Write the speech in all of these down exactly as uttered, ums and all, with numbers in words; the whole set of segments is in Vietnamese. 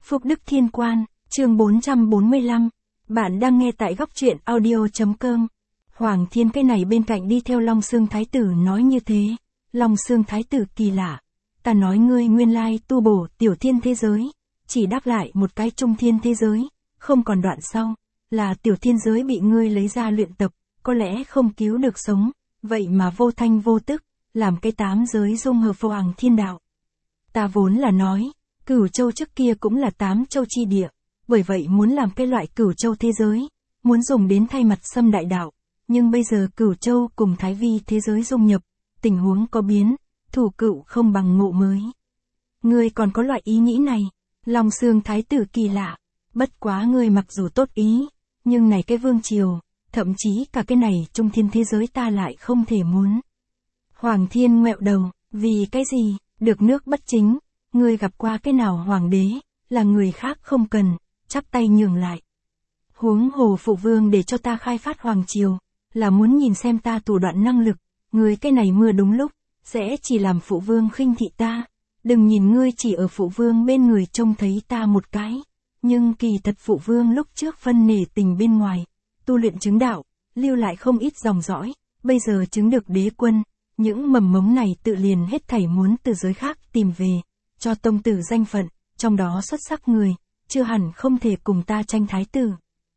Phúc Đức Thiên Quan, chương bốn trăm bốn mươi lăm. Bạn đang nghe tại góc truyện audio.com. Hoàng Thiên cái này bên cạnh đi theo Long Xương Thái Tử nói như thế. Long Xương Thái Tử kỳ lạ. Ta nói ngươi nguyên lai tu bổ tiểu thiên thế giới. Chỉ đáp lại một cái trung thiên thế giới. Không còn đoạn sau. Là tiểu thiên giới bị ngươi lấy ra luyện tập. Có lẽ không cứu được sống. Vậy mà vô thanh vô tức. Làm cái tám giới dung hợp Hoàng Thiên đạo. Ta vốn là nói. Cửu châu trước kia cũng là tám châu chi địa. Bởi vậy muốn làm cái loại cửu châu thế giới. Muốn dùng đến thay mặt xâm đại đạo. Nhưng bây giờ cửu châu cùng thái vi thế giới dung nhập. Tình huống có biến. Thủ cựu không bằng ngộ mới. Ngươi còn có loại ý nghĩ này. Long Xương Thái Tử kỳ lạ. Bất quá ngươi mặc dù tốt ý. Nhưng này cái vương triều. Thậm chí cả cái này trung thiên thế giới ta lại không thể muốn. Hoàng Thiên ngoẹo đầu. Vì cái gì? Được nước bất chính. Ngươi gặp qua cái nào hoàng đế. Là người khác không cần. Chắp tay nhường lại. Huống hồ phụ vương để cho ta khai phát hoàng triều. Là muốn nhìn xem ta thủ đoạn năng lực. Ngươi cái này mưa đúng lúc. Sẽ chỉ làm phụ vương khinh thị ta. Đừng nhìn ngươi chỉ ở phụ vương bên người trông thấy ta một cái. Nhưng kỳ thật phụ vương lúc trước phân nể tình bên ngoài. Tu luyện chứng đạo. Lưu lại không ít dòng dõi. Bây giờ chứng được đế quân. Những mầm mống này tự liền hết thảy muốn từ giới khác tìm về. Cho tông tử danh phận. Trong đó xuất sắc người. Chưa hẳn không thể cùng ta tranh thái tử.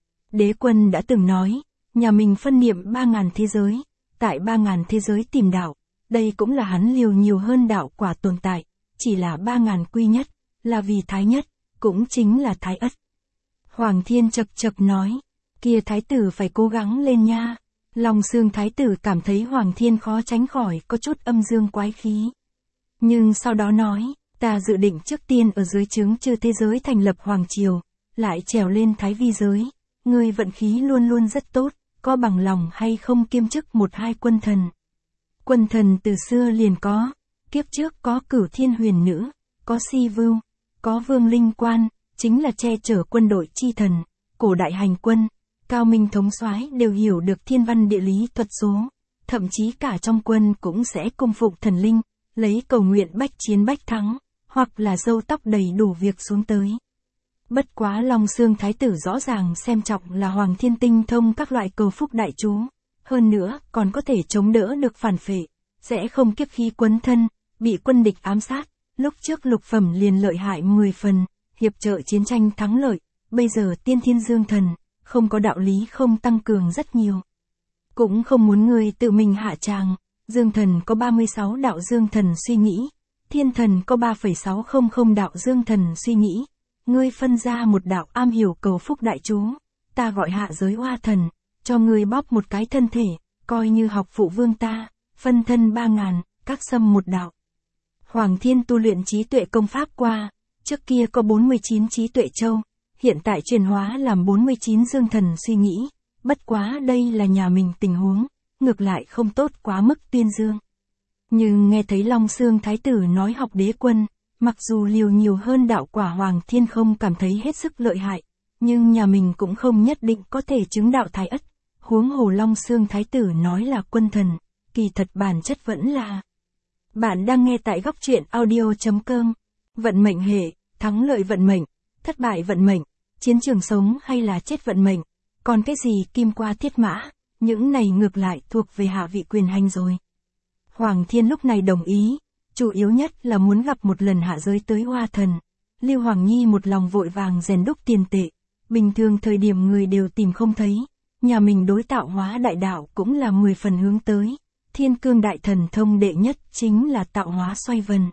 Đế quân đã từng nói. Nhà mình phân niệm ba ngàn thế giới. Tại ba ngàn thế giới tìm đạo. Đây cũng là hắn liều nhiều hơn đạo quả tồn tại. Chỉ là ba ngàn quy nhất. Là vì thái nhất. Cũng chính là thái ất. Hoàng Thiên chậc chậc nói. Kia thái tử phải cố gắng lên nha. Long Xương Thái Tử cảm thấy Hoàng Thiên khó tránh khỏi có chút âm dương quái khí. Nhưng sau đó nói. Ta dự định trước tiên ở dưới trướng chư thế giới thành lập hoàng triều. Lại trèo lên thái vi giới. Ngươi vận khí luôn luôn rất tốt. Có bằng lòng hay không kiêm chức một hai quân thần. Quân thần từ xưa liền có. Kiếp trước có Cửu Thiên Huyền Nữ. Có Si Vưu. Có Vương Linh Quan. Chính là che chở quân đội chi thần. Cổ đại hành quân. Cao minh thống soái đều hiểu được thiên văn địa lý thuật số. Thậm chí cả trong quân cũng sẽ cung phụng thần linh. Lấy cầu nguyện bách chiến bách thắng. Hoặc là râu tóc đầy đủ việc xuống tới. Bất quá Long Xương Thái Tử rõ ràng xem trọng là Hoàng Thiên tinh thông các loại cầu phúc đại chú. Hơn nữa còn có thể chống đỡ được phản phệ. Sẽ không kiếp khí quấn thân. Bị quân địch ám sát. Lúc trước lục phẩm liền lợi hại mười phần. Hiệp trợ chiến tranh thắng lợi. Bây giờ tiên thiên dương thần. Không có đạo lý không tăng cường rất nhiều. Cũng không muốn người tự mình hạ tràng. Dương thần có ba mươi sáu đạo dương thần suy nghĩ. Thiên thần có ba phẩy sáu không không đạo dương thần suy nghĩ. Ngươi phân ra một đạo am hiểu cầu phúc đại chú. Ta gọi hạ giới oa thần. Cho ngươi bóp một cái thân thể. Coi như học phụ vương ta. Phân thân ba ngàn. Các xâm một đạo. Hoàng Thiên tu luyện trí tuệ công pháp qua. Trước kia có bốn mươi chín trí tuệ châu. Hiện tại chuyển hóa làm bốn mươi chín dương thần suy nghĩ. Bất quá đây là nhà mình tình huống. Ngược lại không tốt quá mức tuyên dương. Nhưng nghe thấy Long Xương Thái Tử nói học đế quân. Mặc dù liều nhiều hơn đạo quả Hoàng Thiên không cảm thấy hết sức lợi hại. Nhưng nhà mình cũng không nhất định có thể chứng đạo thái ất. Huống hồ Long Xương Thái Tử nói là quân thần. Kỳ thật bản chất vẫn là. Bạn đang nghe tại góc truyện audio.com. Vận mệnh hệ, thắng lợi vận mệnh, thất bại vận mệnh, chiến trường sống hay là chết vận mệnh. Còn cái gì kim qua thiết mã, những này ngược lại thuộc về hạ vị quyền hành rồi. Hoàng Thiên lúc này đồng ý, chủ yếu nhất là muốn gặp một lần hạ giới tới Hoa Thần. Lưu Hoàng Nhi một lòng vội vàng rèn đúc tiền tệ, bình thường thời điểm người đều tìm không thấy. Nhà mình đối tạo hóa đại đạo cũng là mười phần hướng tới. Thiên cương đại thần thông đệ nhất chính là tạo hóa xoay vần.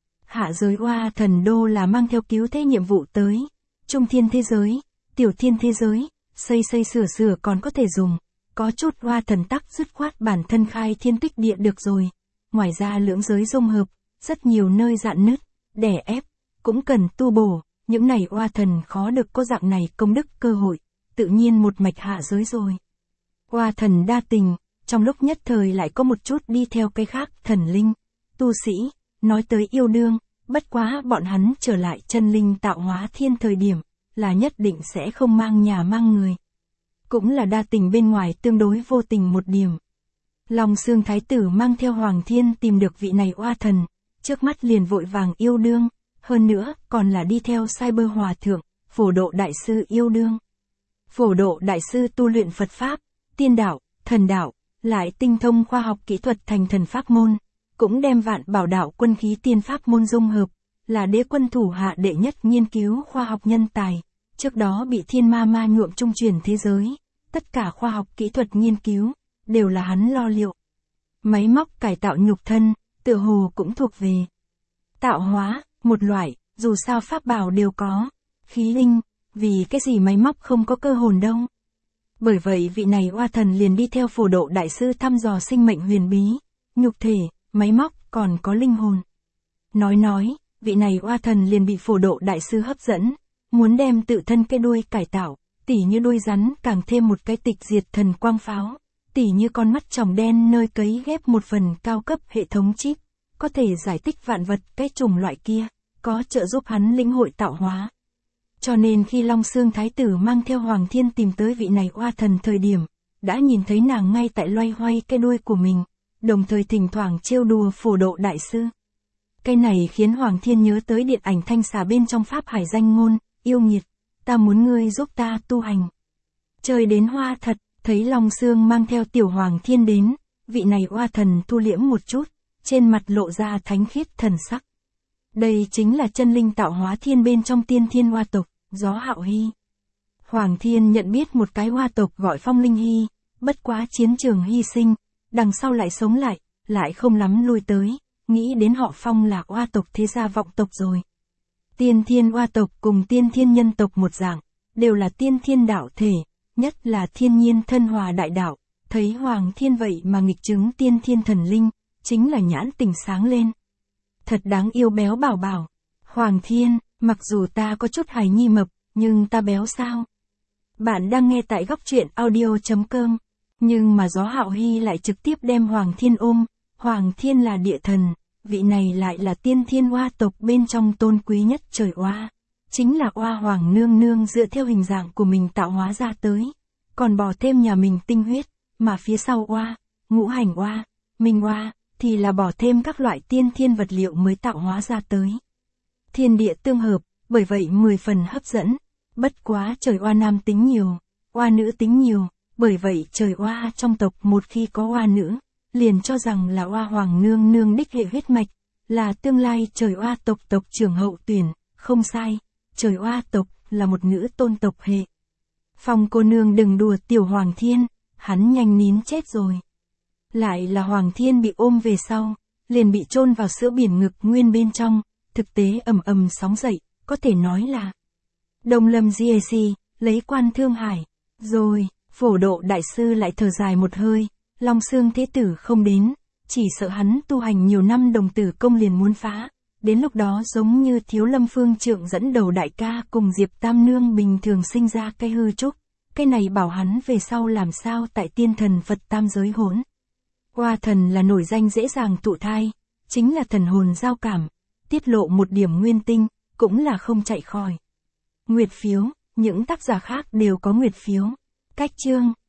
Hạ giới Hoa Thần đô là mang theo cứu thế nhiệm vụ tới. Trung thiên thế giới, tiểu thiên thế giới, xây xây sửa sửa còn có thể dùng. Có chút Hoa Thần tắc dứt khoát bản thân khai thiên tích địa được rồi. Ngoài ra lưỡng giới dung hợp, rất nhiều nơi dạn nứt, đè ép, cũng cần tu bổ. Những này Hoa Thần khó được có dạng này công đức cơ hội. Tự nhiên một mạch hạ giới rồi. Hoa Thần đa tình. Trong lúc nhất thời lại có một chút đi theo cái khác thần linh, tu sĩ, nói tới yêu đương, bất quá bọn hắn trở lại chân linh tạo hóa thiên thời điểm, là nhất định sẽ không mang nhà mang người. Cũng là đa tình bên ngoài tương đối vô tình một điểm. Long Xương Thái Tử mang theo Hoàng Thiên tìm được vị này oa thần, trước mắt liền vội vàng yêu đương, hơn nữa, còn là đi theo Cyber Hòa Thượng, Phổ Độ Đại Sư yêu đương. Phổ Độ Đại Sư tu luyện Phật Pháp, tiên đạo, thần đạo, lại tinh thông khoa học kỹ thuật thành thần pháp môn, cũng đem vạn bảo đạo quân khí tiên pháp môn dung hợp, là đế quân thủ hạ đệ nhất nghiên cứu khoa học nhân tài, trước đó bị thiên ma ma nhuộm trung truyền thế giới, tất cả khoa học kỹ thuật nghiên cứu, đều là hắn lo liệu. Máy móc cải tạo nhục thân, tựa hồ cũng thuộc về tạo hóa, một loại, dù sao pháp bảo đều có, khí linh, vì cái gì máy móc không có cơ hồn đâu. Bởi vậy vị này oa thần liền đi theo Phổ Độ Đại Sư thăm dò sinh mệnh huyền bí, nhục thể, máy móc, còn có linh hồn. Nói nói, vị này oa thần liền bị Phổ Độ Đại Sư hấp dẫn, muốn đem tự thân cái đuôi cải tạo, tỉ như đuôi rắn càng thêm một cái tịch diệt thần quang pháo, tỉ như con mắt tròng đen nơi cấy ghép một phần cao cấp hệ thống chip, có thể giải tích vạn vật cái chủng loại kia, có trợ giúp hắn lĩnh hội tạo hóa. Cho nên khi Long Xương Thái Tử mang theo Hoàng Thiên tìm tới vị này oa thần thời điểm, đã nhìn thấy nàng ngay tại loay hoay cái đuôi của mình, đồng thời thỉnh thoảng trêu đùa Phổ Độ Đại Sư. Cái này khiến Hoàng Thiên nhớ tới điện ảnh Thanh Xà bên trong Pháp Hải danh ngôn, yêu nghiệt, ta muốn ngươi giúp ta tu hành. Trời đến hoa thật, thấy Long Xương mang theo tiểu Hoàng Thiên đến, vị này oa thần thu liễm một chút, trên mặt lộ ra thánh khiết thần sắc. Đây chính là chân linh tạo hóa thiên bên trong tiên thiên oa tộc, Gió Hạo Hy. Hoàng Thiên nhận biết một cái oa tộc gọi Phong Linh Hy, bất quá chiến trường hy sinh, đằng sau lại sống lại, lại không lắm lui tới, nghĩ đến họ Phong là oa tộc thế gia vọng tộc rồi. Tiên thiên oa tộc cùng tiên thiên nhân tộc một dạng, đều là tiên thiên đạo thể, nhất là thiên nhiên thân hòa đại đạo, thấy Hoàng Thiên vậy mà nghịch chứng tiên thiên thần linh, chính là nhãn tình sáng lên. Thật đáng yêu béo bảo bảo. Hoàng Thiên, mặc dù ta có chút hài nhi mập, nhưng ta béo sao? Bạn đang nghe tại góc truyện audio chấm com. Nhưng mà Gió Hạo Hy lại trực tiếp đem Hoàng Thiên ôm. Hoàng Thiên là địa thần, vị này lại là tiên thiên oa tộc bên trong tôn quý nhất trời oa. Chính là oa hoàng nương nương dựa theo hình dạng của mình tạo hóa ra tới. Còn bỏ thêm nhà mình tinh huyết, mà phía sau oa, ngũ hành oa, minh oa, thì là bỏ thêm các loại tiên thiên vật liệu mới tạo hóa ra tới. Thiên địa tương hợp, bởi vậy mười phần hấp dẫn. Bất quá trời oa nam tính nhiều, oa nữ tính nhiều, bởi vậy trời oa trong tộc một khi có oa nữ, liền cho rằng là oa hoàng nương nương đích hệ huyết mạch, là tương lai trời oa tộc tộc trưởng hậu tuyển, không sai, trời oa tộc là một nữ tôn tộc hệ. Phong cô nương đừng đùa tiểu Hoàng Thiên, hắn nhanh nín chết rồi. Lại là Hoàng Thiên bị ôm về sau, liền bị chôn vào sữa biển ngực nguyên bên trong, thực tế ầm ầm sóng dậy, có thể nói là Đông Lâm giê a xê, lấy quan thương hải. Rồi, Phổ Độ Đại Sư lại thở dài một hơi, Long Xương Thế Tử không đến, chỉ sợ hắn tu hành nhiều năm đồng tử công liền muốn phá, đến lúc đó giống như Thiếu Lâm Phương Trượng dẫn đầu đại ca cùng Diệp Tam Nương bình thường sinh ra cái hư trúc, cái này bảo hắn về sau làm sao tại tiên thần Phật tam giới hỗn. Oa thần là nổi danh dễ dàng thụ thai, chính là thần hồn giao cảm, tiết lộ một điểm nguyên tinh, cũng là không chạy khỏi. Nguyệt phiếu, những tác giả khác đều có nguyệt phiếu. Cách chương